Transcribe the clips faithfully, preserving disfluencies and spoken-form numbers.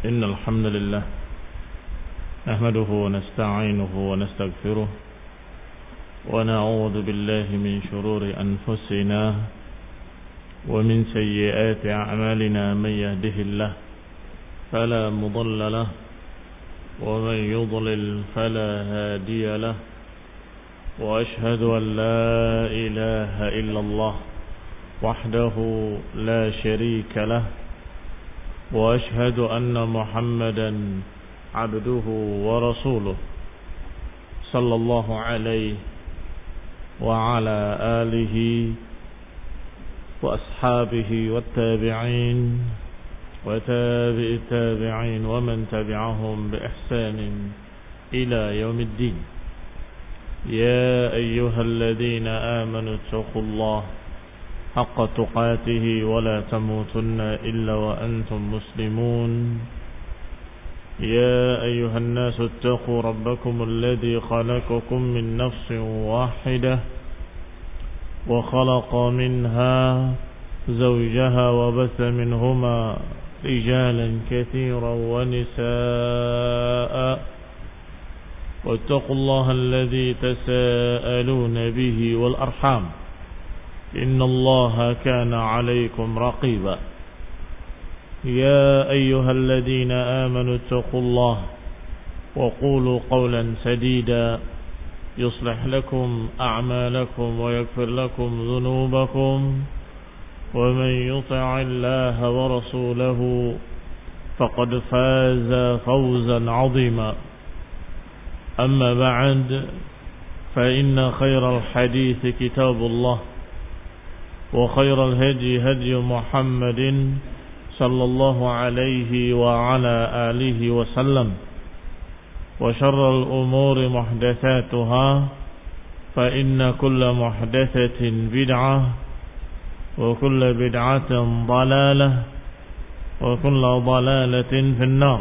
إن الحمد لله نحمده ونستعينه ونستغفره ونعوذ بالله من شرور أنفسنا ومن سيئات أعمالنا من يهده الله فلا مضل له ومن يضلل فلا هادي له وأشهد أن لا إله إلا الله وحده لا شريك له وأشهد أن محمدا عبده ورسوله صلى الله عليه وعلى آله وأصحابه والتابعين وتابع التابعين ومن تبعهم بإحسان إلى يوم الدين. يا أيها الذين آمنوا اتقوا الله حق تقاته ولا تموتن إلا وأنتم مسلمون. يا أيها الناس اتقوا ربكم الذي خلقكم من نفس واحدة وخلق منها زوجها وبث منهما رجالا كثيرا ونساء واتقوا الله الذي تساءلون به والأرحام إن الله كان عليكم رقيبا. يا أيها الذين آمنوا اتقوا الله وقولوا قولا سديدا يصلح لكم أعمالكم ويغفر لكم ذنوبكم ومن يطع الله ورسوله فقد فاز فوزا عظيما. أما بعد فإن خير الحديث كتاب الله وخير الهدي هدي محمد صلى الله عليه وعلى آله وسلم وشر الأمور محدثاتها فإن كل محدثة بدعة وكل بدعة ضلالة وكل ضلالة في النار.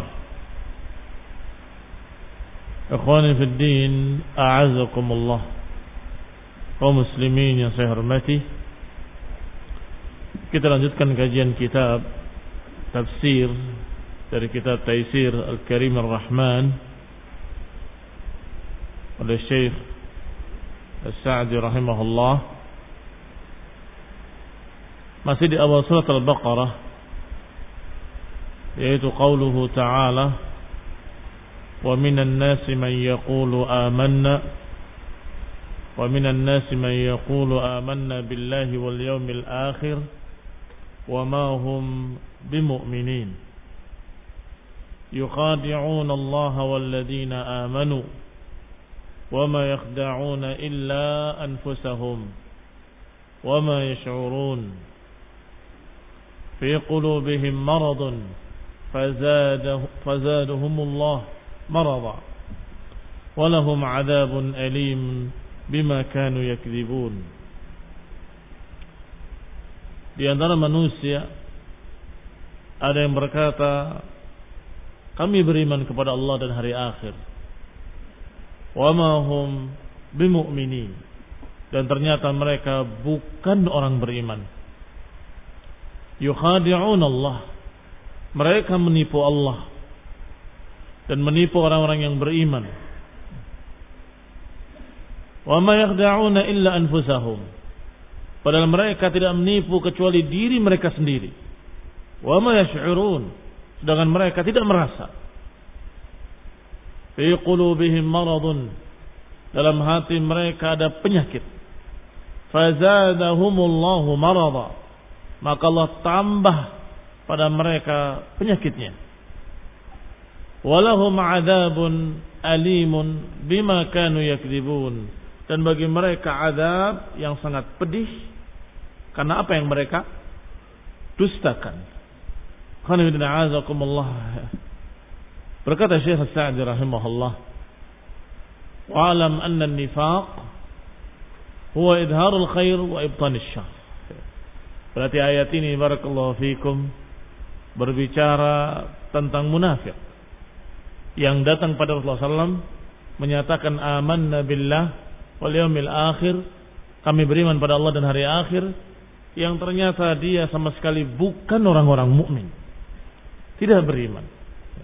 Ikhwani fi din, a'azakumullah. Kaum muslimin yang saya hormati, kita lanjutkan kajian kitab tafsir dari kitab Taisir Al-Karim Ar-Rahman oleh Syekh As-Sa'di rahimahullah. Masih di awal surat Al-Baqarah, yaitu qauluhu ta'ala, wa minan nasi man yaqulu amanna wa minan nasi man yaqulu amanna billahi wal yawmil akhir wa ma hum bimu'minin yukhadi'una Allah wal ladina amanu wa ma yakhda'una illa anfusahum wa ma yash'urun fi qulubihim maradun fazadahum Allah marada wa lahum 'adabun alim bima kanu yakdzibun. Di antara manusia ada yang berkata, kami beriman kepada Allah dan hari akhir. Wa ma hum bimu'minin, dan ternyata mereka bukan orang beriman. Yukhadi'un Allah, mereka menipu Allah dan menipu orang-orang yang beriman. Wa ma yakhda'una illa anfusahum, padahal mereka tidak menipu kecuali diri mereka sendiri. Wa ma yash'urun, sedangkan mereka tidak merasa. Fi qulubihim maradun, dalam hati mereka ada penyakit. Fazadahumullahu marada, maka Allah tambah pada mereka penyakitnya. Walahum 'adzabun alimun bima kanu yakdzibun, dan bagi mereka azab yang sangat pedih karena apa yang mereka dustakan. Khonibina azakumullah. Berkata Syekh As-Sa'di rahimahullah, wa'alam anna an-nifaq huwa idharul khair wa ibtanil syarr. Berarti ayat ini barakallahu fikum berbicara tentang munafik yang datang pada Rasulullah sallallahu alaihi wasallam menyatakan amanna billah wal yawmil akhir, kami beriman pada Allah dan hari akhir, yang ternyata dia sama sekali bukan orang-orang mukmin, tidak beriman.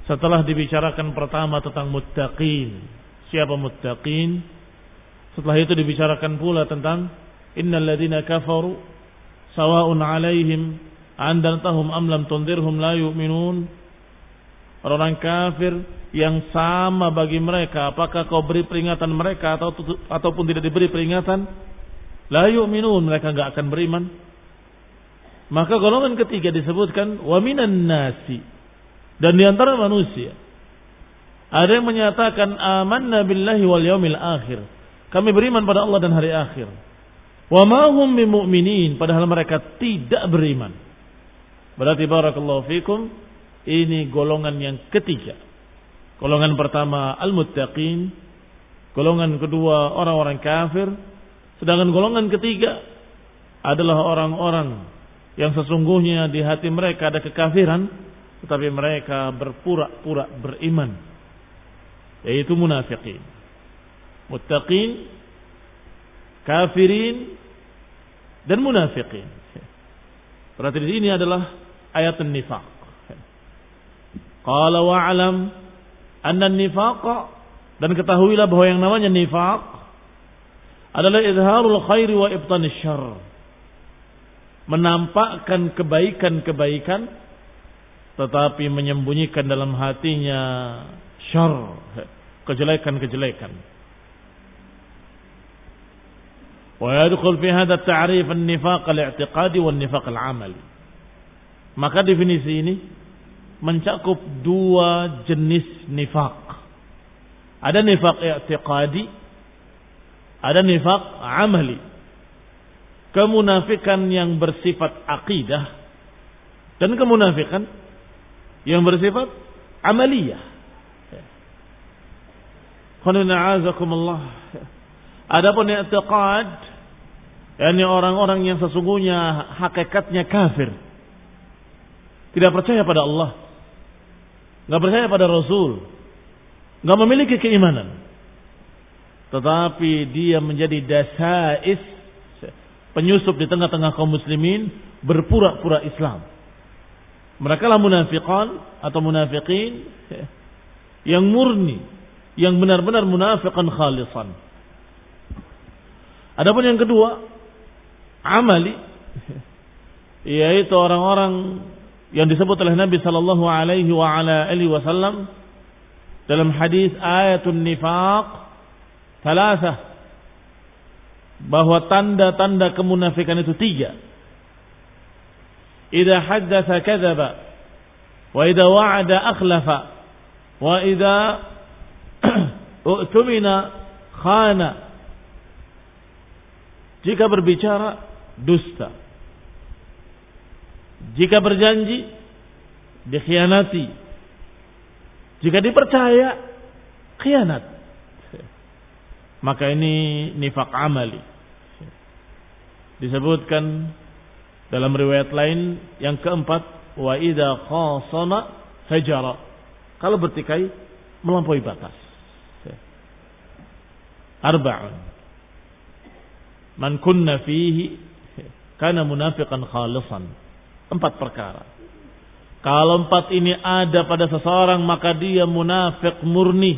setelah dibicarakan pertama tentang muttaqin. Siapa muttaqin? Setelah itu dibicarakan pula tentang innal ladzina kafaru sawa'un 'alaihim andartahum am lam tundirhum la yu'minun. Orang kafir yang sama bagi mereka, apakah kau beri peringatan mereka atau ataupun tidak diberi peringatan, la yu'minun, mereka enggak akan beriman. Maka golongan ketiga disebutkan wa minan nasi, dan di antara manusia ada yang menyatakan amanna billahi wal yaumil akhir, kami beriman pada Allah dan hari akhir. Wa ma hum bimu'minin, padahal mereka tidak beriman. Berarti barakallahu fikum, ini golongan yang ketiga. Golongan pertama al-muttaqin, golongan kedua orang-orang kafir, sedangkan golongan ketiga adalah orang-orang yang sesungguhnya di hati mereka ada kekafiran, tetapi mereka berpura-pura beriman, yaitu munafiqin. Muttaqin, kafirin, dan munafiqin. Berarti di sini adalah ayat an-nifaq. Qala wa'lam anna an-nifaqa, dan ketahuilah bahwa yang namanya nifaq adalah izharul khairi wa ibtanish syarr. Menampakkan kebaikan-kebaikan tetapi menyembunyikan dalam hatinya syarr, kejelekan-kejelekan. Wa yadkhul fi hadha at-ta'rif an-nifaq al-i'tiqadi wan-nifaq al-'amali. Maka definisi ini mencakup dua jenis nifaq. Ada nifaq i'tiqadi, ada nifaq 'amali. Kemunafikan yang bersifat akidah dan kemunafikan yang bersifat amaliyah. Qana'azakumullah. Adapun i'tiqad, yakni orang-orang yang sesungguhnya hakikatnya kafir, tidak percaya pada Allah, enggak percaya pada Rasul, enggak memiliki keimanan, tetapi dia menjadi dasais, penyusup di tengah-tengah kaum muslimin, berpura-pura Islam. Mereka lah munafiqan atau munafiqin yang murni, yang benar-benar munafiqan khalisan. Adapun yang kedua, amali, yaitu orang-orang yang disebut oleh Nabi sallallahu alaihi wa ala alihi wasallam dalam hadis ayatun nifaq thalathah, bahwa tanda-tanda kemunafikan itu tiga. Idza haddatsa kadzaba, wa idza wa'ada akhlafa, wa idza u'tumina khana. Jika berbicara dusta, jika berjanji dikhianati, jika dipercaya khianat. Maka ini nifaq amali. Disebutkan dalam riwayat lain yang keempat, wa idza khasama fajara, kalau bertikai melampaui batas. Arba'un man kunna fihi kana munafiqan khalisan. Empat perkara. Kalau empat ini ada pada seseorang, maka dia munafik murni.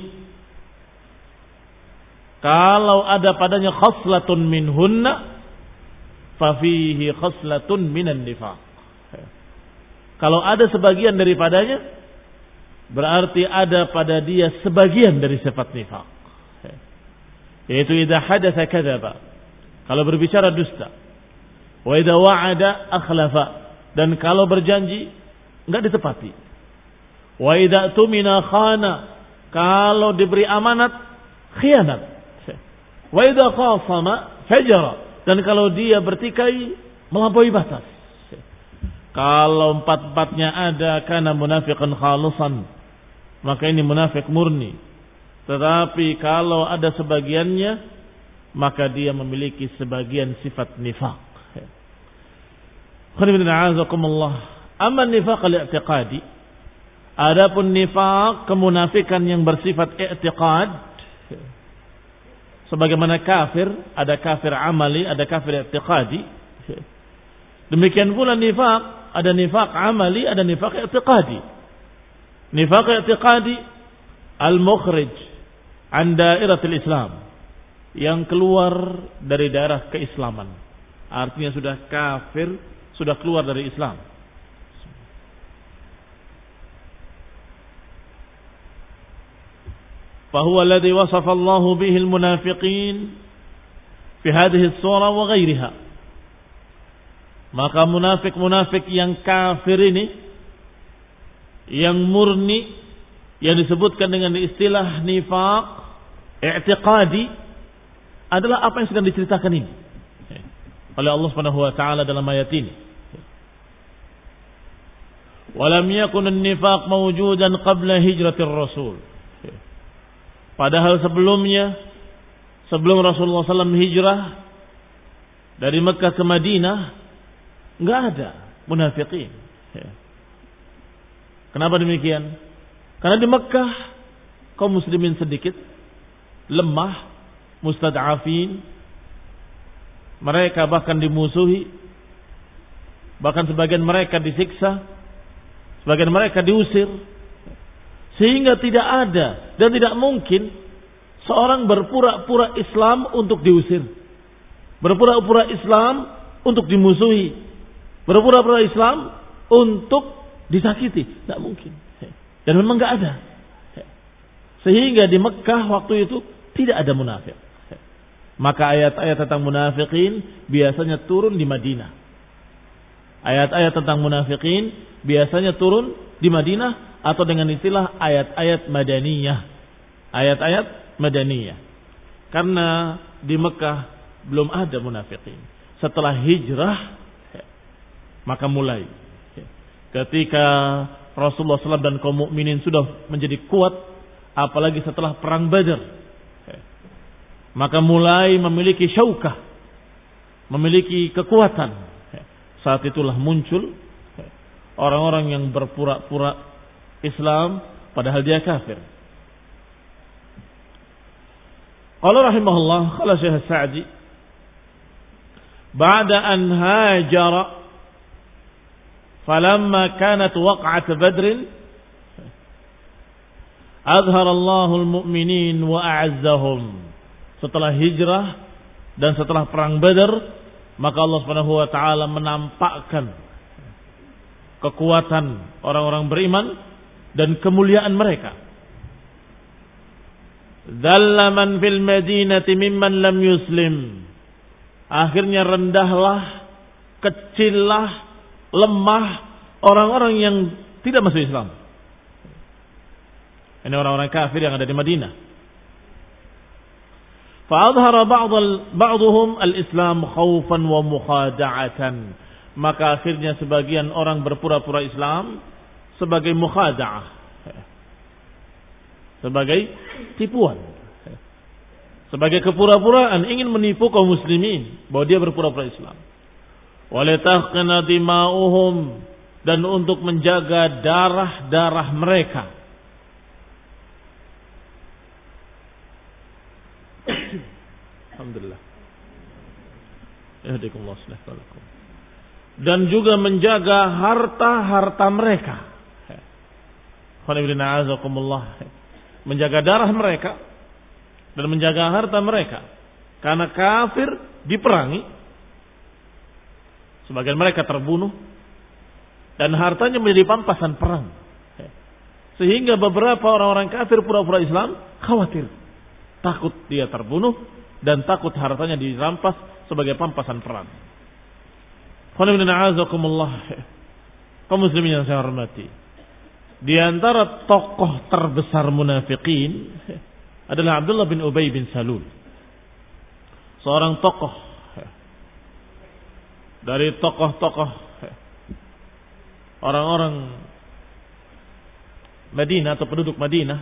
Kalau ada padanya khaslatun minhunna, fa fihi khaslatun minan nifaq. Kalau ada sebagian daripadanya, berarti ada pada dia sebagian dari sifat nifaq. Yaitu idza hadatsa kadzaba, kalau berbicara dusta. Wa idza wa'ada akhlafa, dan kalau berjanji enggak ditepati. Wa idza tumina khana, kalau diberi amanat khianat. Wa idza khasama fajara, dan kalau dia bertikai melampaui batas. Kalau empat-empatnya ada, kana munafiqan khalisan, maka ini munafik murni. Tetapi kalau ada sebagiannya, maka dia memiliki sebagian sifat nifaq. Amma nifaq al-i'tiqadi, adapun nifaq kemunafikan yang bersifat i'tiqad, sebagaimana kafir, ada kafir amali, ada kafir i'tiqadi. Demikian pula nifaq, ada nifaq amali, ada nifaq i'tiqadi. Nifaq i'tiqadi al-mukhrij an dairatil Islam, yang keluar dari daerah keislaman. Artinya sudah kafir, sudah keluar dari Islam. Fahuwa alladhi wasafa Allahu bihi al-munafiqin fi hadhihi as-surah wa ghairiha. Maka munafik-munafik yang kafir ini, yang murni, yang disebutkan dengan istilah nifaq i'tiqadi, adalah apa yang sedang diceritakan ini oleh Allah Subhanahu wa taala dalam ayat ini. Walam yakun an-nifaq mawjudan qabla hijratir rasul. Padahal sebelumnya, sebelum Rasulullah sallallahu alaihi wasallam hijrah dari Mekah ke Madinah, enggak ada munafiqin. Kenapa demikian? Karena di Mekah kaum muslimin sedikit, lemah, mustad'afin, mereka bahkan dimusuhi, bahkan sebagian mereka disiksa, sebagian mereka diusir, sehingga tidak ada dan tidak mungkin seorang berpura-pura Islam untuk diusir, berpura-pura Islam untuk dimusuhi, berpura-pura Islam untuk disakiti, tidak mungkin. Dan memang tidak ada. Sehingga di Mekah waktu itu tidak ada munafik. Maka ayat-ayat tentang munafikin biasanya turun di Madinah. Ayat-ayat tentang munafikin biasanya turun di Madinah, atau dengan istilah ayat-ayat madaniyah. Ayat-ayat madaniyah. Karena di Mekah belum ada munafikin. Setelah hijrah maka mulai. Ketika Rasulullah sallallahu alaihi wasallam dan kaum mukminin sudah menjadi kuat, apalagi setelah perang Badar, maka mulai memiliki syaukah, memiliki kekuatan. Saat itulah muncul orang-orang yang berpura-pura Islam padahal dia kafir. Qala rahimahullah, qala Syekh Sa'di, ba'da an hajara falamma kanat waq'at Badr azhara Allahul mu'minin wa a'azzahum. Setelah hijrah dan setelah perang Badar, maka Allah Subhanahu wa taala menampakkan kekuatan orang-orang beriman dan kemuliaan mereka. Dhalla man fil madinati mimman lam yuslim. Akhirnya rendahlah, kecillah, lemah orang-orang yang tidak masuk Islam. Ini orang-orang kafir yang ada di Madinah. Fa'adhara ba'duhum al-Islam khawfan wa mukhada'atan. Maka akhirnya sebagian orang berpura-pura Islam sebagai mukhada'ah, sebagai tipuan, sebagai kepura-puraan, ingin menipu kaum muslimin bahwa dia berpura-pura Islam. Walitahqina dima'uhum, dan untuk menjaga darah-darah mereka. Alhamdulillah. Yahdikumullah subhanahu. Dan juga menjaga harta-harta mereka. Menjaga darah mereka dan menjaga harta mereka. Karena kafir diperangi, sebagian mereka terbunuh, dan hartanya menjadi pampasan perang. Sehingga beberapa orang-orang kafir pura-pura Islam khawatir, takut dia terbunuh dan takut hartanya dirampas sebagai pampasan perang. Kaum muslimin yang saya hormati, di antara tokoh terbesar munafikin adalah Abdullah bin Ubay bin Salul, seorang tokoh dari tokoh-tokoh orang-orang Madinah atau penduduk Madinah.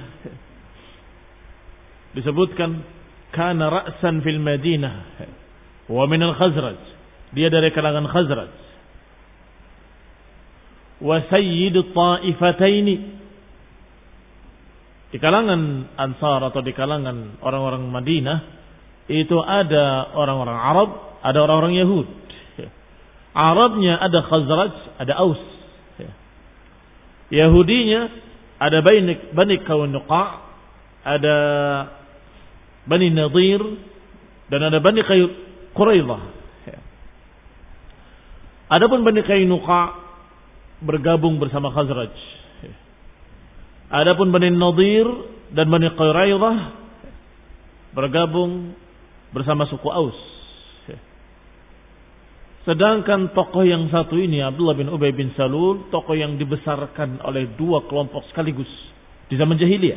Disebutkan kana ra'san fil Madinah wa min al-Khazraj. Dia dari kalangan Khazraj. Wa sayyid at-ta'ifataini. Di kalangan Ansar atau di kalangan orang-orang Madinah itu ada orang-orang Arab, ada orang-orang Yahud. Arabnya ada Khazraj, ada Aus. Yahudinya Ada Bani Bani Qainuqa, ada Bani Nadir, dan ada Bani Quraidah. Adapun Bani Qainuqa bergabung bersama Khazraj. Adapun Bani Nadir dan Bani Quraidah bergabung bersama suku Aus. Sedangkan tokoh yang satu ini, Abdullah bin Ubay bin Salul, tokoh yang dibesarkan oleh dua kelompok sekaligus di zaman jahiliyah.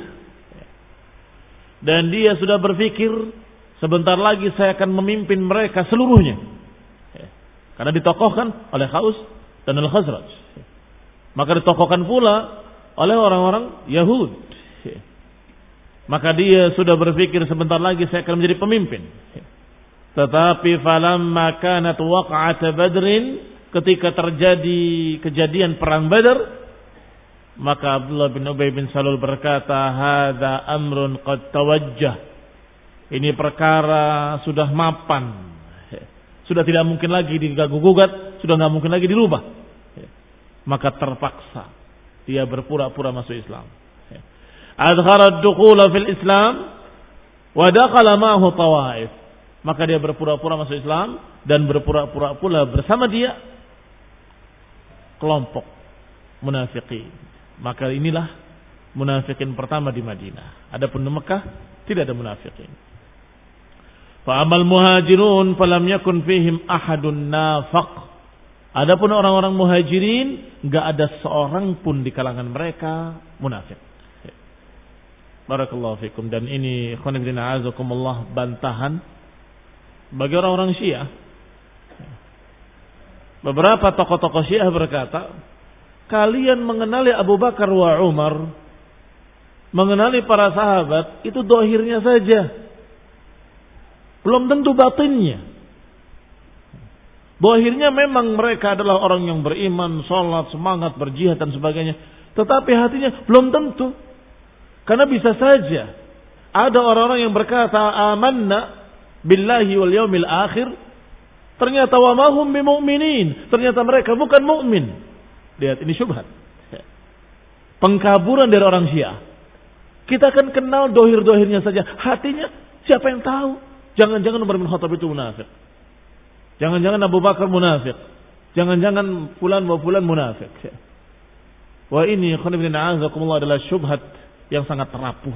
Dan dia sudah berpikir, sebentar lagi saya akan memimpin mereka seluruhnya. Karena ditokohkan oleh Aus dan Al-Khazraj. Maka ditokohkan pula oleh orang-orang Yahud. Maka dia sudah berpikir, sebentar lagi saya akan menjadi pemimpin. Tetapi falamma kanat waqa'at Badrin, ketika terjadi kejadian perang Badar, maka Abdullah bin Ubay bin Salul berkata, hadza amrun qad tawajjah. Ini perkara sudah mapan. Sudah tidak mungkin lagi diganggu-gugat, sudah tidak mungkin lagi dirubah. Maka terpaksa dia berpura-pura masuk Islam. Adkhara ad-dukhula fil Islam wa dakhala ma'ahu tawaif. Maka dia berpura-pura masuk Islam dan berpura-pura pula bersama dia kelompok munafikin. Maka inilah munafikin pertama di Madinah. Adapun di Mekah tidak ada munafikin. Fa amal muhajirun falam yakun fihim ahadun nafaq. Adapun orang-orang muhajirin, enggak ada seorang pun di kalangan mereka munafik. Barakallahu fikum. Dan ini khonibdina azakumullah bantahan bagi orang-orang Syiah. Beberapa tokoh-tokoh Syiah berkata, kalian mengenali Abu Bakar wa Umar, mengenali para sahabat, itu dohirnya saja, belum tentu batinnya. Dohirnya memang mereka adalah orang yang beriman, sholat, semangat, berjihad dan sebagainya. Tetapi hatinya belum tentu. Karena bisa saja ada orang-orang yang berkata amanna billahi wal yaumil akhir, ternyata wa ma hum bimu'minin, ternyata mereka bukan mukmin. Lihat, ini syubhat, pengkaburan dari orang Syiah. Kita akan kenal dohir-dohirnya saja, hatinya siapa yang tahu? Jangan-jangan Umar bin Khattab itu munafik, jangan-jangan Abu Bakar munafik, jangan-jangan fulan wa fulan munafik. Wah, ini khonibina azakumullah adalah syubhat yang sangat terapuh,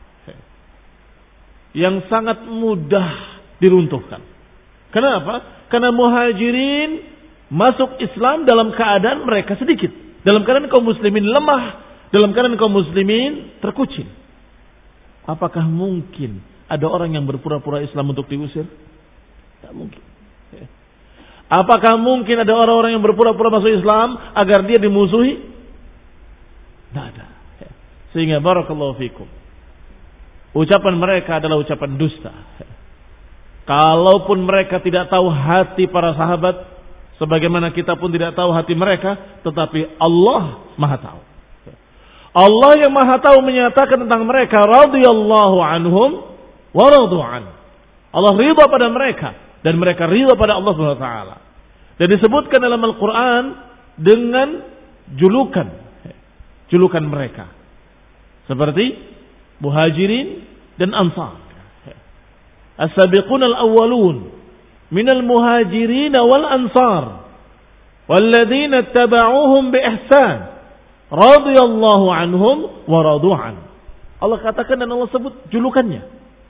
yang sangat mudah diruntuhkan. Kenapa? Karena muhajirin masuk Islam dalam keadaan mereka sedikit, dalam keadaan kaum muslimin lemah, dalam keadaan kaum muslimin terkucil. Apakah mungkin ada orang yang berpura-pura Islam untuk diusir? Tidak mungkin. Apakah mungkin ada orang-orang yang berpura-pura masuk Islam agar dia dimusuhi? Tidak ada. Sehingga barakallahu fikum, ucapan mereka adalah ucapan dusta. Kalaupun mereka tidak tahu hati para sahabat, sebagaimana kita pun tidak tahu hati mereka, tetapi Allah Maha tahu. Allah yang Maha tahu menyatakan tentang mereka, radhiyallahu anhum wa radu an. Allah ridha pada mereka dan mereka ridha pada Allah Subhanahu wa taala. Dan disebutkan dalam Al-Qur'an dengan julukan julukan mereka, seperti muhajirin dan ansar. As-sabiqun al-awwalun minal muhajirin wal ansar walladzina ittaba'uuhum bi ihsan radhiyallahu anhum wa radu an. Allah katakan dan Allah sebut julukannya,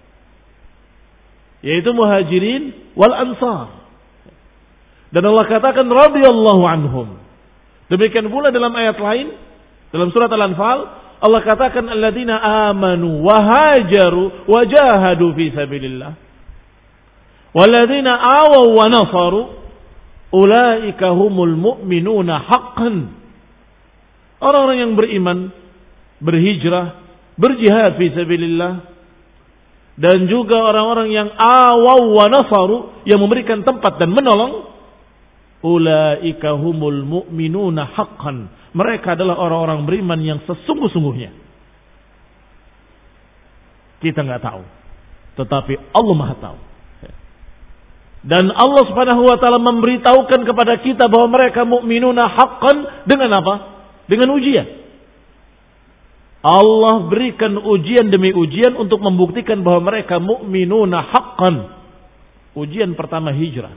yaitu muhajirin wal ansar. Dan Allah katakan radhiyallahu anhum. Demikian pula dalam ayat lain dalam surat Al-Anfal, Allah katakan alladzina amanu wa hajaru wa jahadu fi sabilillah walladzina awaw wa nasaru ulaika humul mu'minuna haqqan. Orang-orang yang beriman, berhijrah, berjihad fi sabilillah, dan juga orang-orang yang awaw wa nasaru, yang memberikan tempat dan menolong, ulaika humul mu'minuna haqqan. Mereka adalah orang-orang beriman yang sesungguh-sungguhnya. Kita nggak tahu, tetapi Allah Maha tahu. Dan Allah Subhanahu wa taala memberitahukan kepada kita bahwa mereka mukminuna haqqan dengan apa? Dengan ujian. Allah berikan ujian demi ujian untuk membuktikan bahwa mereka mu'minuna haqqan. Ujian pertama hijrah.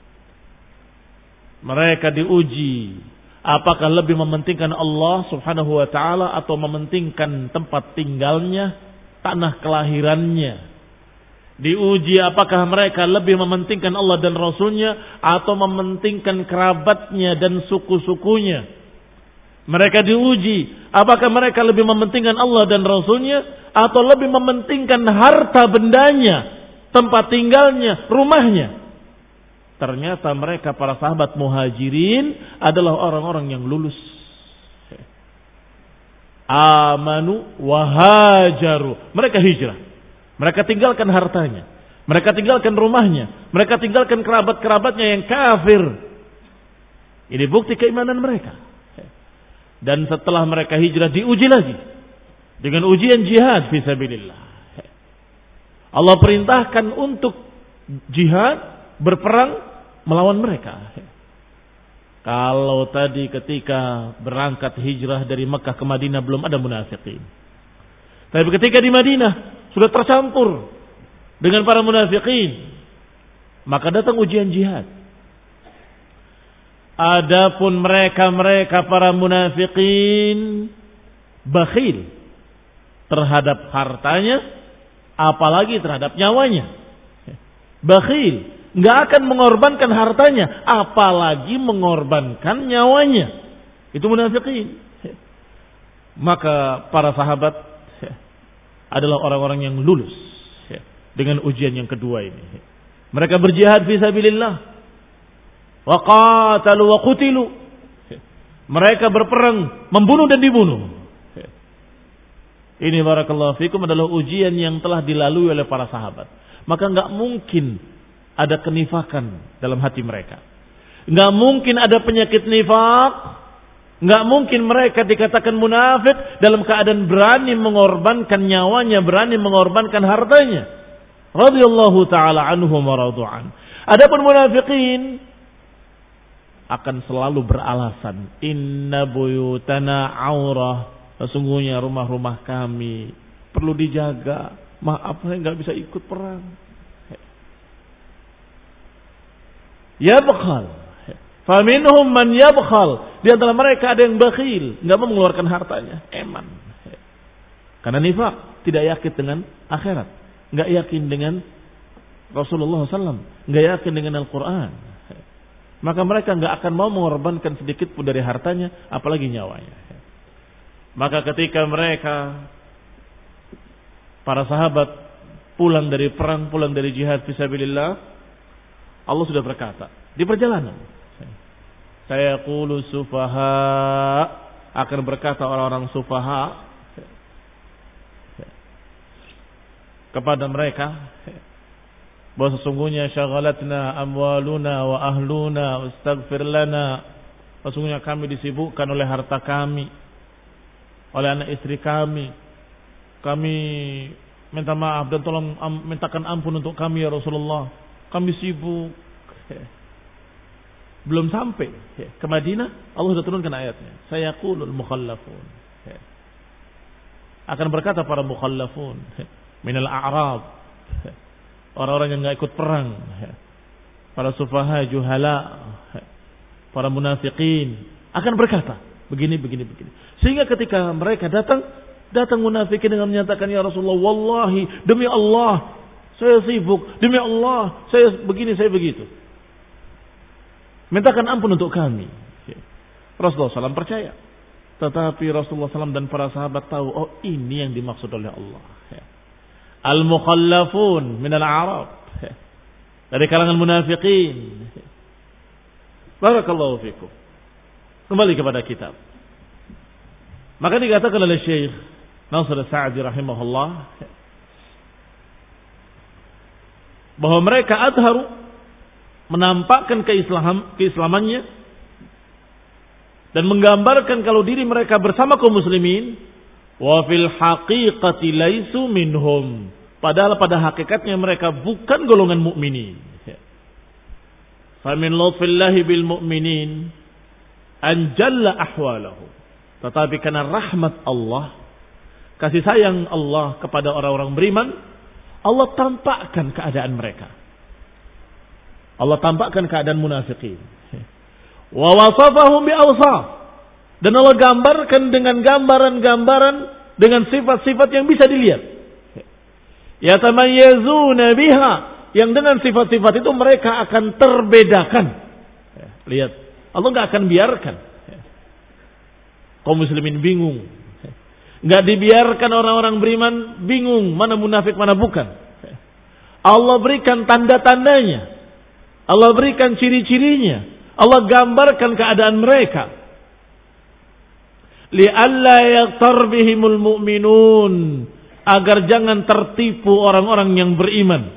Mereka diuji. Apakah lebih mementingkan Allah subhanahu wa ta'ala atau mementingkan tempat tinggalnya, tanah kelahirannya. Diuji apakah mereka lebih mementingkan Allah dan Rasulnya atau mementingkan kerabatnya dan suku-sukunya. Mereka diuji apakah mereka lebih mementingkan Allah dan Rasulnya atau lebih mementingkan harta bendanya, tempat tinggalnya, rumahnya. Ternyata mereka para sahabat muhajirin adalah orang-orang yang lulus. Amanu wahajaru. Mereka hijrah. Mereka tinggalkan hartanya. Mereka tinggalkan rumahnya. Mereka tinggalkan kerabat-kerabatnya yang kafir. Ini bukti keimanan mereka. Dan setelah mereka hijrah diuji lagi. Dengan ujian jihad fisabilillah. Allah perintahkan untuk jihad. Berperang melawan mereka. Kalau tadi ketika berangkat hijrah dari Mekah ke Madinah belum ada munafikin. Tapi ketika di Madinah sudah tercampur dengan para munafikin, maka datang ujian jihad. Adapun mereka-mereka para munafikin bakhil terhadap hartanya, apalagi terhadap nyawanya. Bakhil. Nggak akan mengorbankan hartanya, apalagi mengorbankan nyawanya. Itu munafikin. Maka para sahabat adalah orang-orang yang lulus dengan ujian yang kedua ini. Mereka berjihad fi sabilillah. Wa qatalu wa qutilu. Mereka berperang, membunuh dan dibunuh. Ini barakallahu fikum adalah ujian yang telah dilalui oleh para sahabat. Maka nggak mungkin ada kenifakan dalam hati mereka. Nggak mungkin ada penyakit nifak. Nggak mungkin mereka dikatakan munafik dalam keadaan berani mengorbankan nyawanya, berani mengorbankan hartanya. Radhiyallahu ta'ala anhum wa radu'an. Adapun munafikin akan selalu beralasan, inna buyutana aurah. Sesungguhnya rumah-rumah kami perlu dijaga. Maaf, saya nggak bisa ikut perang. Yabkhal. Faminhum man yabkhal. Di antara mereka ada yang bakhil, enggak mau mengeluarkan hartanya, eman. Karena nifak, tidak yakin dengan akhirat, enggak yakin dengan Rasulullah sallallahu alaihi wasallam, enggak yakin dengan Al-Qur'an. Maka mereka enggak akan mau mengorbankan sedikit pun dari hartanya, apalagi nyawanya. Maka ketika mereka para sahabat pulang dari perang, pulang dari jihad fisabilillah, Allah sudah berkata di perjalanan, saya qulu sufaha, akan berkata orang-orang sufaha kepada mereka bahwa sesungguhnya syaghalatna amwaluna wa ahluna wastaghfir lana, sesungguhnya kami disibukkan oleh harta kami, oleh anak istri kami, kami minta maaf dan tolong mintakan ampun untuk kami ya Rasulullah, kami sibuk. Belum sampai ke Madinah, Allah sudah turunkan ayatnya. Sayaqulul mukhallafun. Akan berkata para mukhallafun minal a'rab, orang-orang yang enggak ikut perang, para sufaha juhala, para munafikin akan berkata begini begini begini. Sehingga ketika mereka datang, datang munafikin dengan menyatakan, ya Rasulullah, wallahi demi Allah saya sibuk, demi Allah saya begini saya begitu. Mintakan ampun untuk kami. Rasulullah sallallahu alaihi wasallam percaya. Tetapi Rasulullah sallallahu alaihi wasallam dan para sahabat tahu, oh ini yang dimaksud oleh Allah. Al-mukhallafun minal a'rab. Dari kalangan munafiqin. Barakallahu fikum. Kembali kepada kitab. Maka dikatakan oleh Syekh Nasr Sa'di rahimahullah bahwa mereka adharu, menampakkan keislam, keislamannya dan menggambarkan kalau diri mereka bersama kaum muslimin, wa fil haqiqati laisu minhum, padahal pada hakikatnya mereka bukan golongan mukminin. Fa min lutfillahi bil mu'minin an jalla ahwalahu, tetapi karena rahmat Allah kasih sayang Allah kepada orang-orang beriman, Allah tampakkan keadaan mereka. Allah tampakkan keadaan munafikin. Wa wasafahum bi awsaf. Dan Allah gambarkan dengan gambaran-gambaran, dengan sifat-sifat yang bisa dilihat. Yatamayyazuna biha, yang dengan sifat-sifat itu mereka akan terbedakan. Lihat, Allah enggak akan biarkan kaum muslimin bingung. Enggak dibiarkan orang-orang beriman bingung mana munafik mana bukan. Allah berikan tanda-tandanya. Allah berikan ciri-cirinya. Allah gambarkan keadaan mereka. Li'alla yaghtar bihimul mu'minun, agar jangan tertipu orang-orang yang beriman.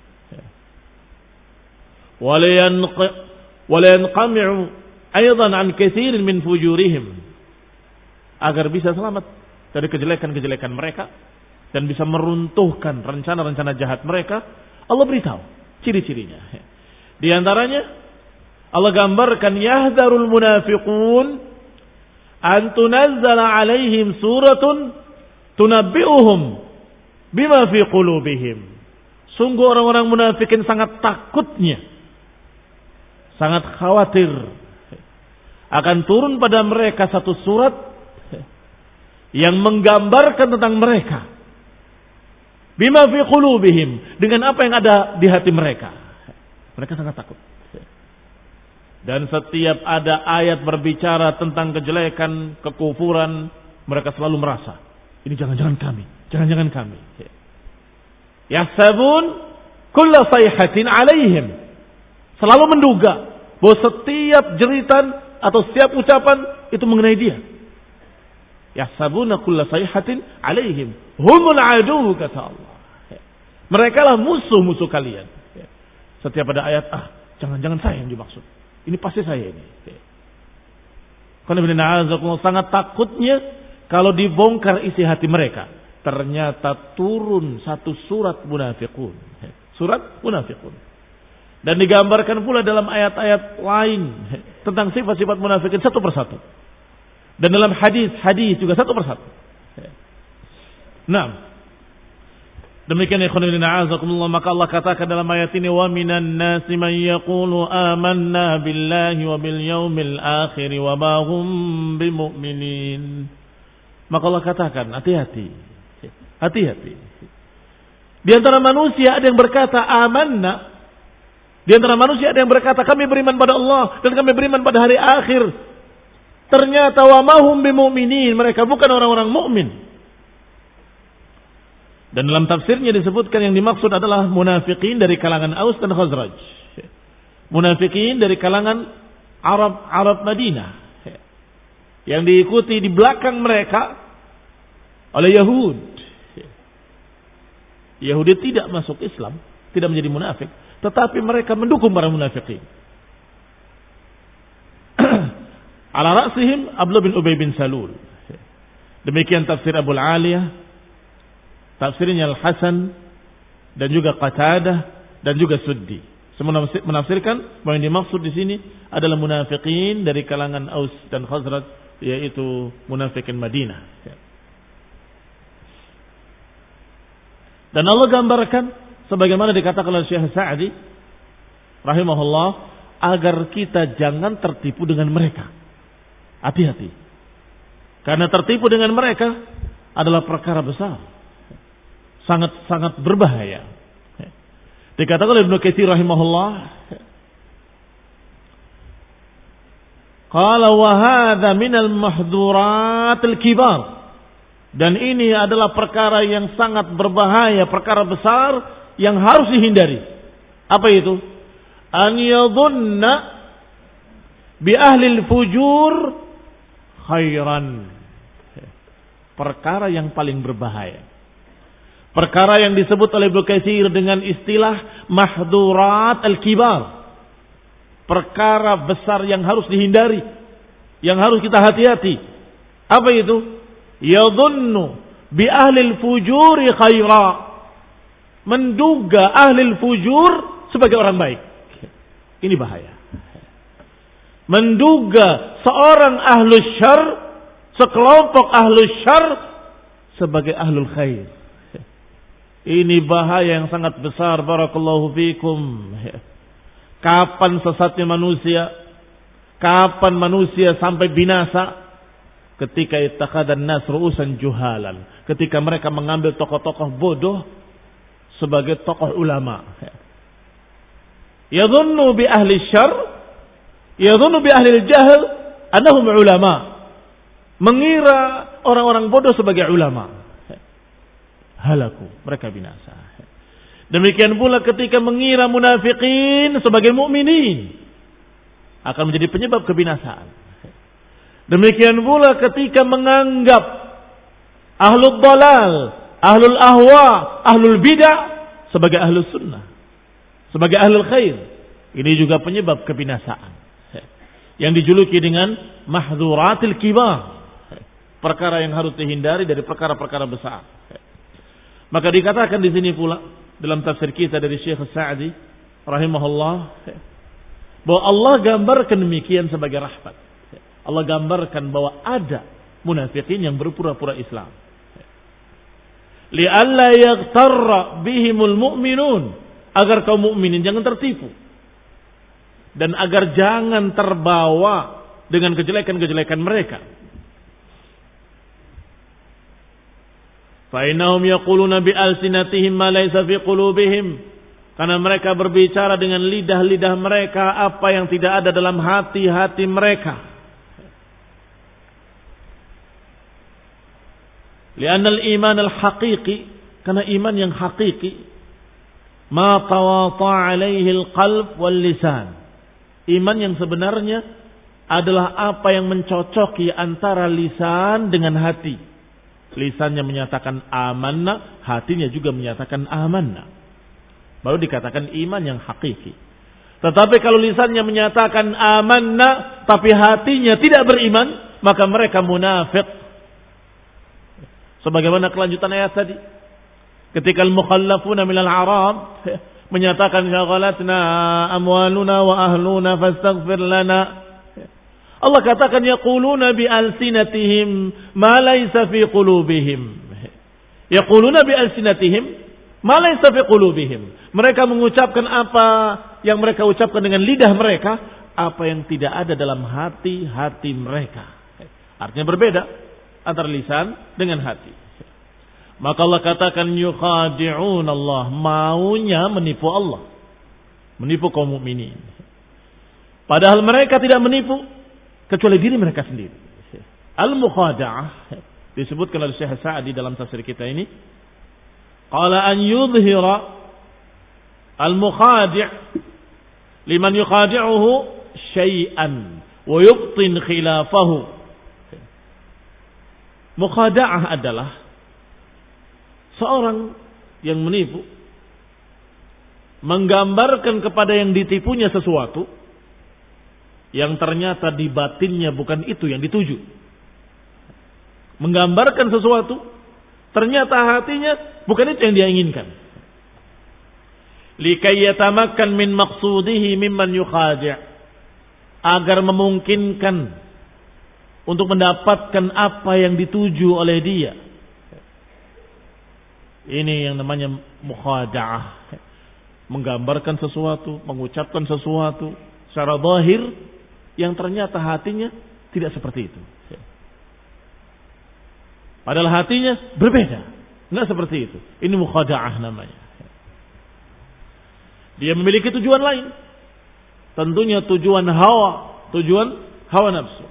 Walayanqami'u aidan an katsirin min fujurihim, agar bisa selamat dari kejelekan-kejelekan mereka dan bisa meruntuhkan rencana-rencana jahat mereka. Allah beritahu ciri-cirinya. Di antaranya Allah gambarkan yahdharul munafiqun an tunazzala alaihim suratun tunabbi'uhum bima fi qulubihim. Sungguh orang-orang munafikin sangat takutnya, sangat khawatir akan turun pada mereka satu surat yang menggambarkan tentang mereka. Bima fi qulubihim, dengan apa yang ada di hati mereka. Mereka sangat takut. Dan setiap ada ayat berbicara tentang kejelekan, kekufuran, mereka selalu merasa, ini jangan-jangan kami, jangan-jangan kami. Yahsabun kulla sayhatin alaihim. Selalu menduga bahwa setiap jeritan atau setiap ucapan itu mengenai dia. Yahsabuna kulla sayhatin alaihim humul adu, kata Allah. Mereka lah musuh-musuh kalian. Setiap ada ayat, ah jangan-jangan saya yang dimaksud, ini pasti saya ini. Karena sangat takutnya kalau dibongkar isi hati mereka, ternyata turun satu surat munafiqun. Surat munafiqun. Dan digambarkan pula dalam ayat-ayat lain tentang sifat-sifat munafikin satu persatu. Dan dalam hadis-hadis juga satu persatu. Nah, demikian ikhwan fillah azakumullah, maka Allah katakan dalam ayat ini, wa minan nasi man yaqulu amanna billahi wa bil yaumil akhir wa ma hum bimu'minin. Maka Allah katakan, hati-hati. Hati-hati. Di antara manusia ada yang berkata amanna. Di antara manusia ada yang berkata kami beriman pada Allah dan kami beriman pada hari akhir. Ternyata wa ma hum bimu'minin, mereka bukan orang-orang mukmin. Dan dalam tafsirnya disebutkan yang dimaksud adalah munafikin dari kalangan Aus dan Khazraj. Munafikin dari kalangan Arab Arab Madinah. Yang diikuti di belakang mereka oleh Yahud. Yahudi tidak masuk Islam, tidak menjadi munafik, tetapi mereka mendukung para munafikin. Ala ra'sihim Abdullah bin Ubay bin Salul. Demikian tafsir Abu Aliyah, tafsirnya Al-Hasan dan juga Qatadah dan juga Suddi. Semua menafsirkan bahwa yang dimaksud di sini adalah munafikin dari kalangan Aus dan Khazraj, yaitu munafikin Madinah. Dan Allah gambarkan sebagaimana dikatakan oleh Syekh Sa'di rahimahullah, agar kita jangan tertipu dengan mereka. Hati-hati. Karena tertipu dengan mereka adalah perkara besar. Sangat-sangat berbahaya. Dikatakan oleh Ibnu Katsir rahimahullah, qala wa hadza minal mahdhuratil kibar. Dan ini adalah perkara yang sangat berbahaya, perkara besar yang harus dihindari. Apa itu? An yadhunna bi ahlil fujur khairan. Perkara yang paling berbahaya. Perkara yang disebut oleh Ibnu Katsir dengan istilah mahdurat al-kibar. Perkara besar yang harus dihindari, yang harus kita hati-hati. Apa itu? Yadhunnu bi ahlil fujuri khaira. Menduga ahlil fujur sebagai orang baik. Ini bahaya. Menduga seorang ahlus syarr, sekelompok ahlus syarr sebagai ahlul khair. Ini bahaya yang sangat besar. Barakallahu fikum. Kapan sesatnya manusia? Kapan manusia sampai binasa? Ketika ittaqadan nas ru'usan juhalan. Ketika mereka mengambil tokoh-tokoh bodoh sebagai tokoh ulama. Yadhunnu bi ahli syarr, yadhunnu bi ahli jahl annahum ulama. Mengira orang-orang bodoh sebagai ulama. Halaku, mereka binasa. Demikian pula ketika mengira munafikin sebagai mukminin, akan menjadi penyebab kebinasaan. Demikian pula ketika menganggap ahlul dalal, ahlul ahwa, ahlul bid'ah sebagai ahlul sunnah, sebagai ahlul khair. Ini juga penyebab kebinasaan. Yang dijuluki dengan mahdhuratil kibar. Perkara yang harus dihindari dari perkara-perkara besar. Maka dikatakan di sini pula dalam tafsir kita dari Syekh Sa'di rahimahullah bahwa Allah gambarkan demikian sebagai rahmat. Allah gambarkan bahwa ada munafikin yang berpura-pura Islam. Li'alla yaghtarra bihimul mu'minun, agar kaum mukminin jangan tertipu dan agar jangan terbawa dengan kejelekan-kejelekan mereka. Fa'innahum yaquluna bi alsinatihim ma laysa fi qulubihim, karena mereka berbicara dengan lidah-lidah mereka apa yang tidak ada dalam hati-hati mereka. Li'anna al-iman al-haqiqi, karena iman yang hakiki ma tawata 'alaihi al-qalb wal lisan. Iman yang sebenarnya adalah apa yang mencocoki antara lisan dengan hati. Lisannya menyatakan amanna, hatinya juga menyatakan amanna. Baru dikatakan iman yang hakiki. Tetapi kalau lisannya menyatakan amanna, tapi hatinya tidak beriman, maka mereka munafik. Sebagaimana kelanjutan ayat tadi. Ketika al-mukhallafuna minal Arab menyatakan syaghalatna amwaluna wa ahluna fastaghfir lana. Allah katakan yaquluna bi alsinatihim ma laysa fi qulubihim. Yaquluna bi alsinatihim ma laysa fi qulubihim. Mereka mengucapkan apa yang mereka ucapkan dengan lidah mereka, apa yang tidak ada dalam hati-hati mereka. Artinya berbeda antara lisan dengan hati. Maka Allah katakan yukhadi'un Allah, maunya menipu Allah, menipu kaum mukminin. Padahal mereka tidak menipu kecuali diri mereka sendiri. Al-mukhada'ah disebutkan oleh Syekh Sa'di dalam tafsir kita ini. Qala an yudhira al-mukhadi' liman yukhadi'uhu syai'an wa yubtin khilafahu. Mukhada'ah adalah seorang yang menipu menggambarkan kepada yang ditipunya sesuatu yang ternyata di batinnya bukan itu yang dituju. Menggambarkan sesuatu, ternyata hatinya bukan itu yang dia inginkan. Likai yatamakkan min maqsudihi mimman yukhadi', agar memungkinkan untuk mendapatkan apa yang dituju oleh dia. Ini yang namanya mukhada'ah. Menggambarkan sesuatu, mengucapkan sesuatu secara zahir yang ternyata hatinya tidak seperti itu. Padahal hatinya berbeda, enggak seperti itu. Ini mukhada'ah namanya. Dia memiliki tujuan lain. Tentunya tujuan hawa, tujuan hawa nafsu.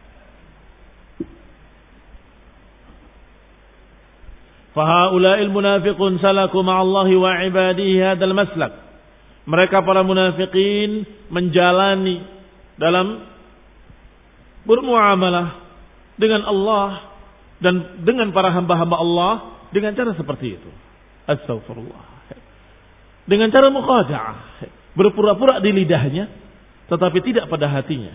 Fahaula'il munafiqun salaku ma'allahi wa ibadihi hadzal maslak. Mereka para munafikin menjalani dalam bermuamalah dengan Allah dan dengan para hamba-hamba Allah dengan cara seperti itu. Astaghfirullah. Dengan cara mukhada'ah, berpura-pura di lidahnya tetapi tidak pada hatinya.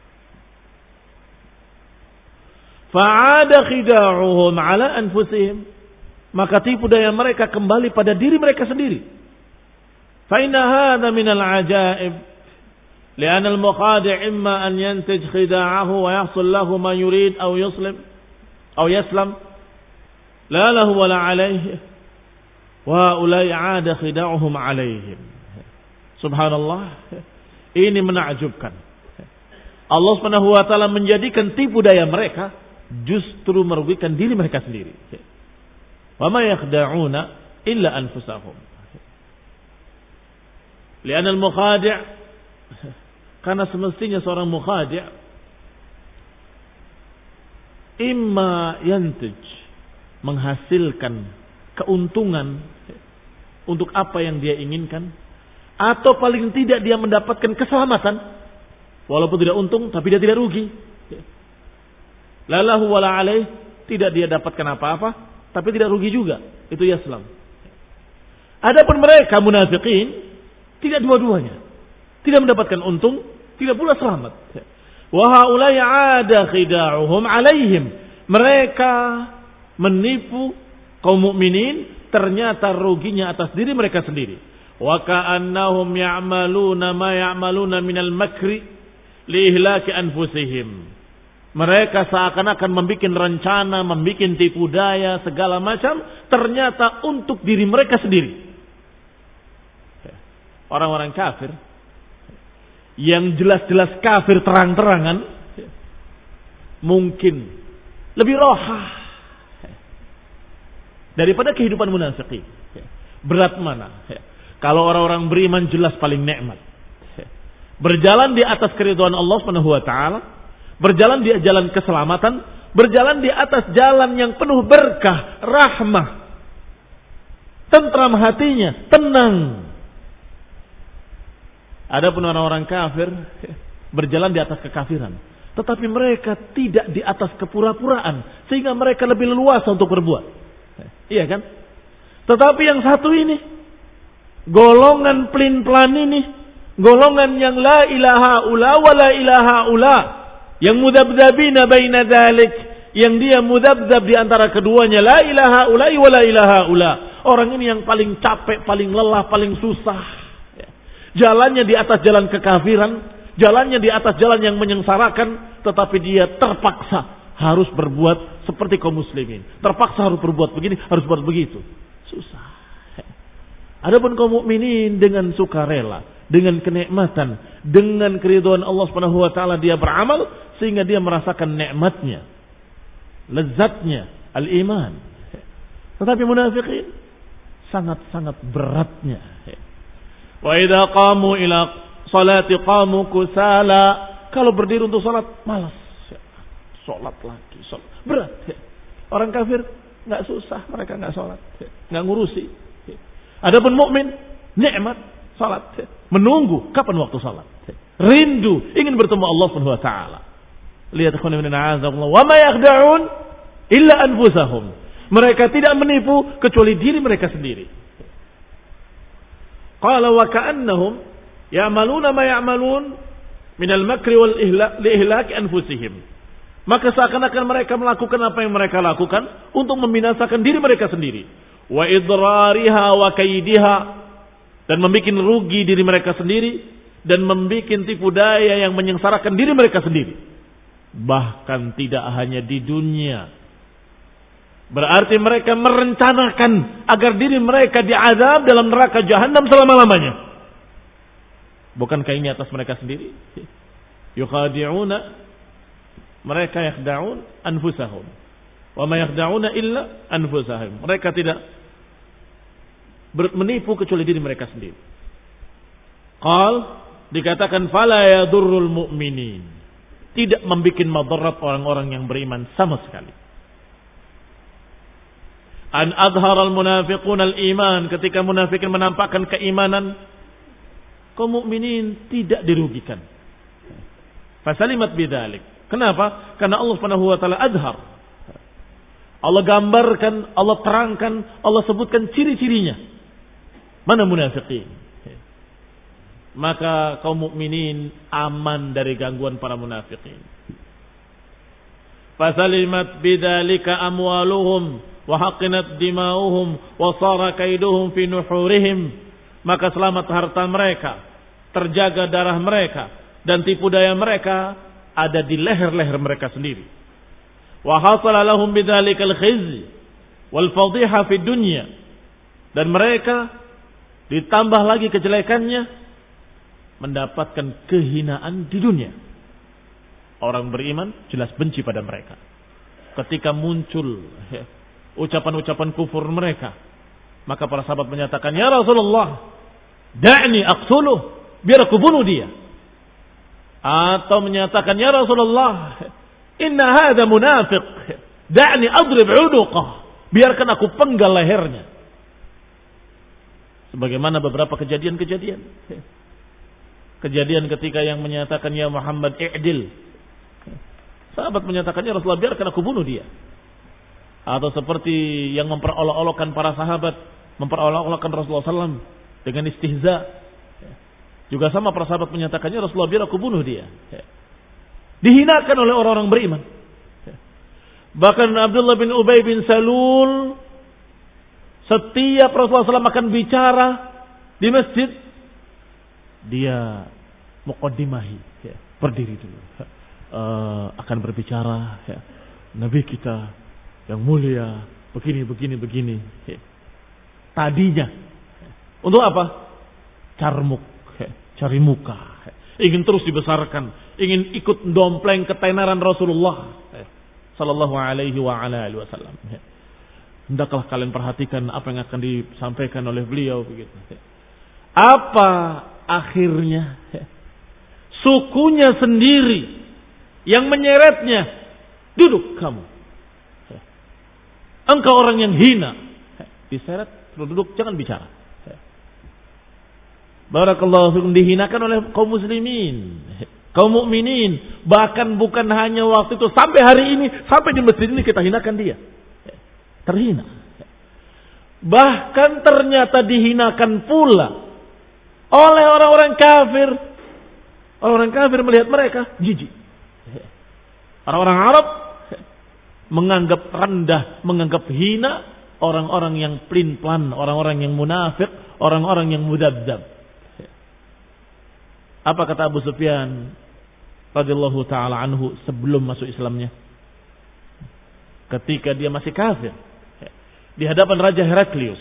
Fa'ada khida'uhum 'ala anfusihim, maka tipu daya mereka kembali pada diri mereka sendiri. Fa inna hadza minal 'ajaib. لأن المخادع إما أن ينتج خداعه ويحصل له ما يريد أو يسلم أو يسلم la lahu wa la alaihi wa ulai 'ada khida'uhum 'alaihim. Subhanallah, ini menakjubkan. Allah Subhanahu wa taala menjadikan tipu daya mereka justru merugikan diri mereka sendiri. Wa ma yakhda'una illa anfusahum. Li'anna al-mukhadi' karena semestinya seorang mukhadi' imma yantij menghasilkan keuntungan untuk apa yang dia inginkan, atau paling tidak dia mendapatkan keselamatan walaupun tidak untung tapi dia tidak rugi. La lahu wa la alaih, tidak dia dapatkan apa-apa tapi tidak rugi juga, itu yaslam. Adapun mereka munafikin tidak dua-duanya, tidak mendapatkan untung, tidak pula selamat. Wa haulai 'ada khida'uhum 'alaihim, mereka menipu kaum mukminin, ternyata ruginya atas diri mereka sendiri. Wa ka'annahum ya'maluna ma ya'maluna minal makri li ihlaki anfusihim. Mereka seakan-akan membuat rencana, membuat tipu daya segala macam, ternyata untuk diri mereka sendiri. Orang-orang kafir yang jelas-jelas kafir terang-terangan mungkin lebih rohah daripada kehidupan munafiqin. Berat mana? Kalau orang-orang beriman jelas paling nikmat. Berjalan di atas keridhaan Allah Subhanahu wa taala, berjalan di jalan keselamatan, berjalan di atas jalan yang penuh berkah, rahmah, tentram hatinya, tenang. Adapun orang-orang kafir berjalan di atas kekafiran, tetapi mereka tidak di atas kepura-puraan, sehingga mereka lebih leluasa untuk berbuat. Iya kan? Tetapi yang satu ini, golongan pelin-pelan ini, golongan yang la ilaha ula wa la ilaha ula, yang mudabdabina baina dzalik, yang dia mudabdab di antara keduanya, la ilaha ula wa la ilaha ula. Orang ini yang paling capek, paling lelah, paling susah. Jalannya di atas jalan kekafiran, jalannya di atas jalan yang menyengsarakan, tetapi dia terpaksa harus berbuat seperti kaum muslimin. Terpaksa harus berbuat begini, harus berbuat begitu. Susah. Adapun kaum mukminin dengan sukarela, dengan kenikmatan, dengan keridhaan Allah Subhanahu wa taala dia beramal sehingga dia merasakan nikmatnya, lezatnya al-iman. Tetapi munafikin sangat-sangat beratnya. Wa idza qamu ila salati qamu kusala, kalau berdiri untuk salat malas. Salat lagi, salat. Berat. Orang kafir enggak susah, mereka enggak salat, enggak ngurusi. Adapun mukmin nikmat salat, menunggu kapan waktu salat. Rindu ingin bertemu Allah Subhanahu wa taala. Lihat ikhwan min a'azakumullah, wa ma yakhda'un illa anfusahum. Mereka tidak menipu kecuali diri mereka sendiri. Qala wa ka'annahum ya'maluna ma ya'malun minal makri wal ihlak li ihlaki anfusihim. Maka seakan-akan mereka melakukan apa yang mereka lakukan untuk membinasakan diri mereka sendiri. Wa idrariha wa kaidiha, dan membuat rugi diri mereka sendiri dan membuat tipu daya yang menyengsarakan diri mereka sendiri. Bahkan tidak hanya di dunia, berarti mereka merencanakan agar diri mereka diazab dalam neraka jahanam selama-lamanya. Bukankah ini atas mereka sendiri? Yukhadi'una, mereka yakhda'un anfusahum. Wa ma yakhda'una illa anfusahum. Mereka tidak menipu kecuali diri mereka sendiri. Qal, dikatakan fala yadurrul mu'minin, tidak membuat madarat orang-orang yang beriman sama sekali. An adharal munafiqun al-iman, ketika munafikin menampakkan keimanan, kaum mukminin tidak dirugikan. Fasalimat bidzalik. Kenapa? Karena Allah Subhanahu wa taala adhar. Allah gambarkan, Allah terangkan, Allah sebutkan ciri-cirinya. Mana munafiqin? Maka kaum mukminin aman dari gangguan para munafiqin. Fasalimat bidzalika amwaluhum wa haqqinat dima'uhum wa sara kaiduhum fi nuhurihim, maka selamat harta mereka, terjaga darah mereka, dan tipu daya mereka ada di leher-leher mereka sendiri. Wa hasala lahum bidzalikal khizy, wal fadhiha fid dunya, dan mereka ditambah lagi kejelekannya mendapatkan kehinaan di dunia. Orang beriman jelas benci pada mereka. Ketika muncul ya, ucapan-ucapan kufur mereka, maka para sahabat menyatakan, "Ya Rasulullah, da'ni aqtuluh, biar aku bunuh dia." Atau menyatakan, "Ya Rasulullah, inna hadha munafiq, da'ni adrib 'unuqah, biarkan aku penggal lehernya." Sebagaimana beberapa kejadian-kejadian. Kejadian ketika yang menyatakan, "Ya Muhammad, i'dil." Sahabat menyatakan, "Ya Rasulullah, biarkan aku bunuh dia." Atau seperti yang memperolok-olokkan para sahabat, memperolok-olokkan Rasulullah sallallahu alaihi wasallam dengan istihza. Juga sama para sahabat menyatakan, "Ya Rasulullah, biar aku bunuh dia." Dihinakan oleh orang-orang beriman. Bahkan Abdullah bin Ubay bin Salul, setiap Rasulullah sallallahu alaihi wasallam akan bicara di masjid, dia muqaddimahi, ya, berdiri dulu, uh, akan berbicara, ya, Nabi kita yang mulia begini begini begini. Ya. Tadinya untuk apa? Carmuk, ya, cari muka, ya, ingin terus dibesarkan, ingin ikut dompleng ketenaran Rasulullah, ya, sallallahu alaihi wa ala alihi wasallam. Ya. Hendaklah kalian perhatikan apa yang akan disampaikan oleh beliau begitu. Ya. Apa akhirnya? Ya. Sukunya sendiri yang menyeretnya, "Duduk kamu. Ya. Engkau orang yang hina." Ya. Diseret, duduk, jangan bicara. Ya. Barakallahu fikum, dihinakan oleh kaum muslimin, kaum mukminin. Bahkan bukan hanya waktu itu, sampai hari ini, sampai di masjid ini kita hinakan dia. Ya. Terhina. Ya. Bahkan ternyata dihinakan pula oleh orang-orang kafir. Orang-orang kafir melihat mereka jijik. Orang-orang Arab menganggap rendah, menganggap hina orang-orang yang pelin-pelan, orang-orang yang munafik, orang-orang yang mudabdab. Apa kata Abu Sufyan radhiyallahu taala anhu sebelum masuk Islamnya? Ketika dia masih kafir, di hadapan Raja Heraklius,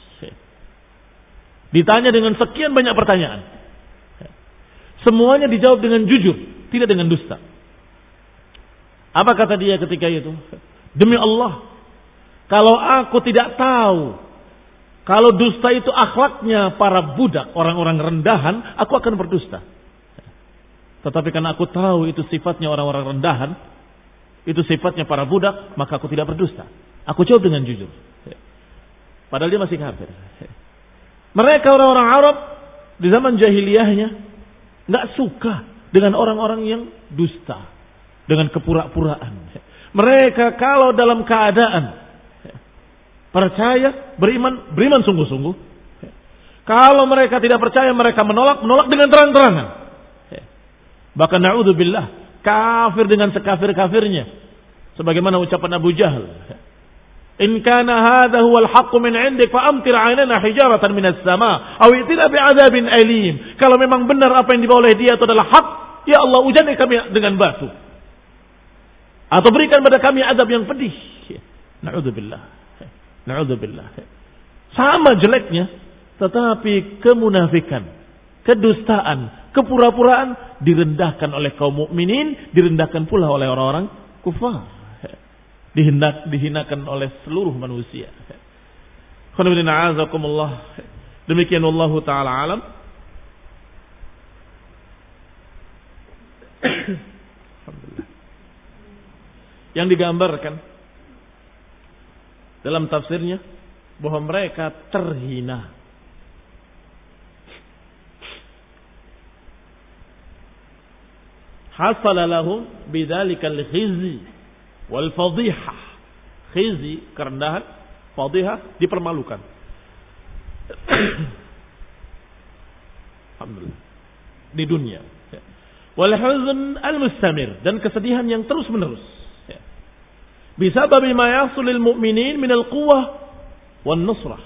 ditanya dengan sekian banyak pertanyaan. Semuanya dijawab dengan jujur, tidak dengan dusta. Apa kata dia ketika itu? "Demi Allah, kalau aku tidak tahu kalau dusta itu akhlaknya para budak, orang-orang rendahan, aku akan berdusta. Tetapi karena aku tahu itu sifatnya orang-orang rendahan, itu sifatnya para budak, maka aku tidak berdusta. Aku jawab dengan jujur." Padahal dia masih kafir. Mereka orang-orang Arab di zaman jahiliyahnya nggak suka dengan orang-orang yang dusta, dengan kepura-puraan. Mereka kalau dalam keadaan percaya, beriman, beriman sungguh-sungguh. Kalau mereka tidak percaya, mereka menolak, menolak dengan terang-terangan. Bahkan na'udzubillah, kafir dengan sekafir-kafirnya. Sebagaimana ucapan Abu Jahal, "In kana hadha huwal haqqu min 'indik fa amtir 'alaina hijaratan minas sama' aw itina bi'adzabin alim." Kalau memang benar apa yang dibawa oleh dia itu adalah hak, ya Allah, ujani kami dengan batu. Atau berikan pada kami azab yang pedih. Na'udzubillah. Na'udzubillah. Sama jeleknya, tetapi kemunafikan, kedustaan, kepura-puraan direndahkan oleh kaum mukminin, direndahkan pula oleh orang-orang kufar. Dihendak dihinakan oleh seluruh manusia. Demikian wallahu taala alam. Yang digambarkan dalam tafsirnya bahwa mereka terhina. Hasala lahum bidzalikal khizy wal fadhihah. Khizy, kerendahan, fadhihah, dipermalukan. Alhamdulillah. Di dunia. Wal huzn al mustamir, dan kesedihan yang terus menerus. Bisabab ma yahsul lil mu'minin min al quwwah wan nusrah.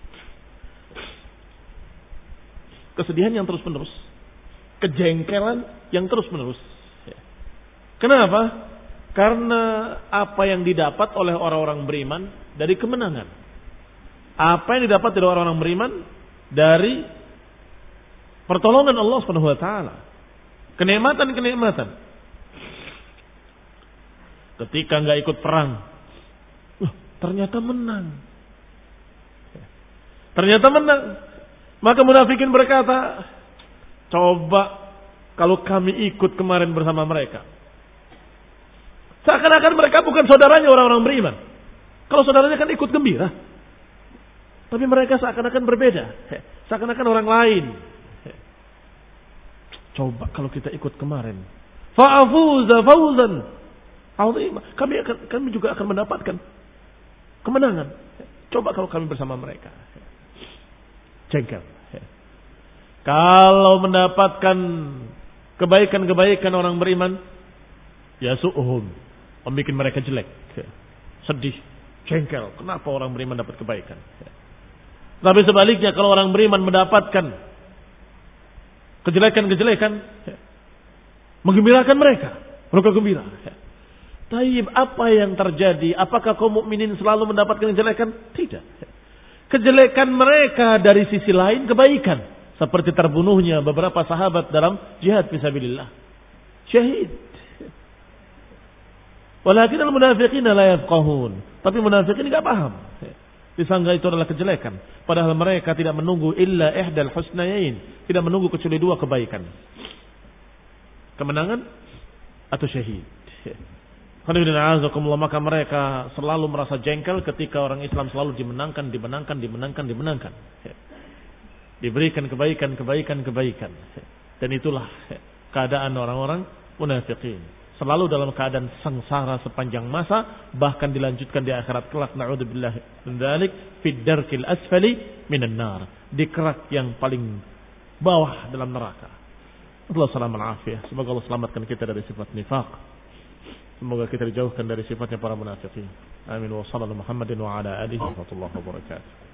Kesedihan yang terus menerus, kejengkelan yang terus menerus. Kenapa? Karena apa yang didapat oleh orang-orang beriman dari kemenangan. Apa yang didapat dari orang-orang beriman dari pertolongan Allah Subhanahu wa taala. Kenikmatan-kenikmatan. Ketika enggak ikut perang, uh, ternyata menang. Ternyata menang. Maka munafikin berkata, coba kalau kami ikut kemarin bersama mereka. Seakan-akan mereka bukan saudaranya orang-orang beriman. Kalau saudaranya kan ikut gembira. Tapi mereka seakan-akan berbeda. Seakan-akan orang lain. Coba kalau kita ikut kemarin. Fa'afuza fawzan azima. Kami akan, kami juga akan mendapatkan kemenangan. Coba kalau kami bersama mereka. Jengkel. Kalau mendapatkan kebaikan-kebaikan orang beriman, ya su'uhum, membuat mereka jelek, sedih, jengkel. Kenapa orang beriman dapat kebaikan? Tapi sebaliknya kalau orang beriman mendapatkan kejelekan-kejelekan, menggembirakan mereka, mereka gembira. Taib, apa yang terjadi? Apakah kaum mukminin selalu mendapatkan kejelekan? Tidak. Kejelekan mereka dari sisi lain kebaikan, seperti terbunuhnya beberapa sahabat dalam jihad fisabilillah, syahid. Walakin al-munafiqina la yafqahun. Tapi munafikin enggak paham. Disangka itu adalah kejelekan, padahal mereka tidak menunggu illa ihdal husnayain, tidak menunggu kecuali dua kebaikan. Kemenangan atau syahid. Maka mereka selalu merasa jengkel ketika orang Islam selalu dimenangkan, dimenangkan, dimenangkan, dimenangkan. Diberikan kebaikan, kebaikan, kebaikan. Dan itulah keadaan orang-orang munafikin. Selalu dalam keadaan sengsara sepanjang masa, bahkan dilanjutkan di akhirat kelak. Na'udzubillah min dzalik, fid darkil asfali minan nar, di kerak yang paling bawah dalam neraka. Allah salaman afiyah. Semoga Allah selamatkan kita dari sifat nifaq. Semoga kita dijauhkan dari sifatnya para munafikin. Amin wa sallallahu Muhammadin wa ala alihi wa rahmatullahi wa barakatuh.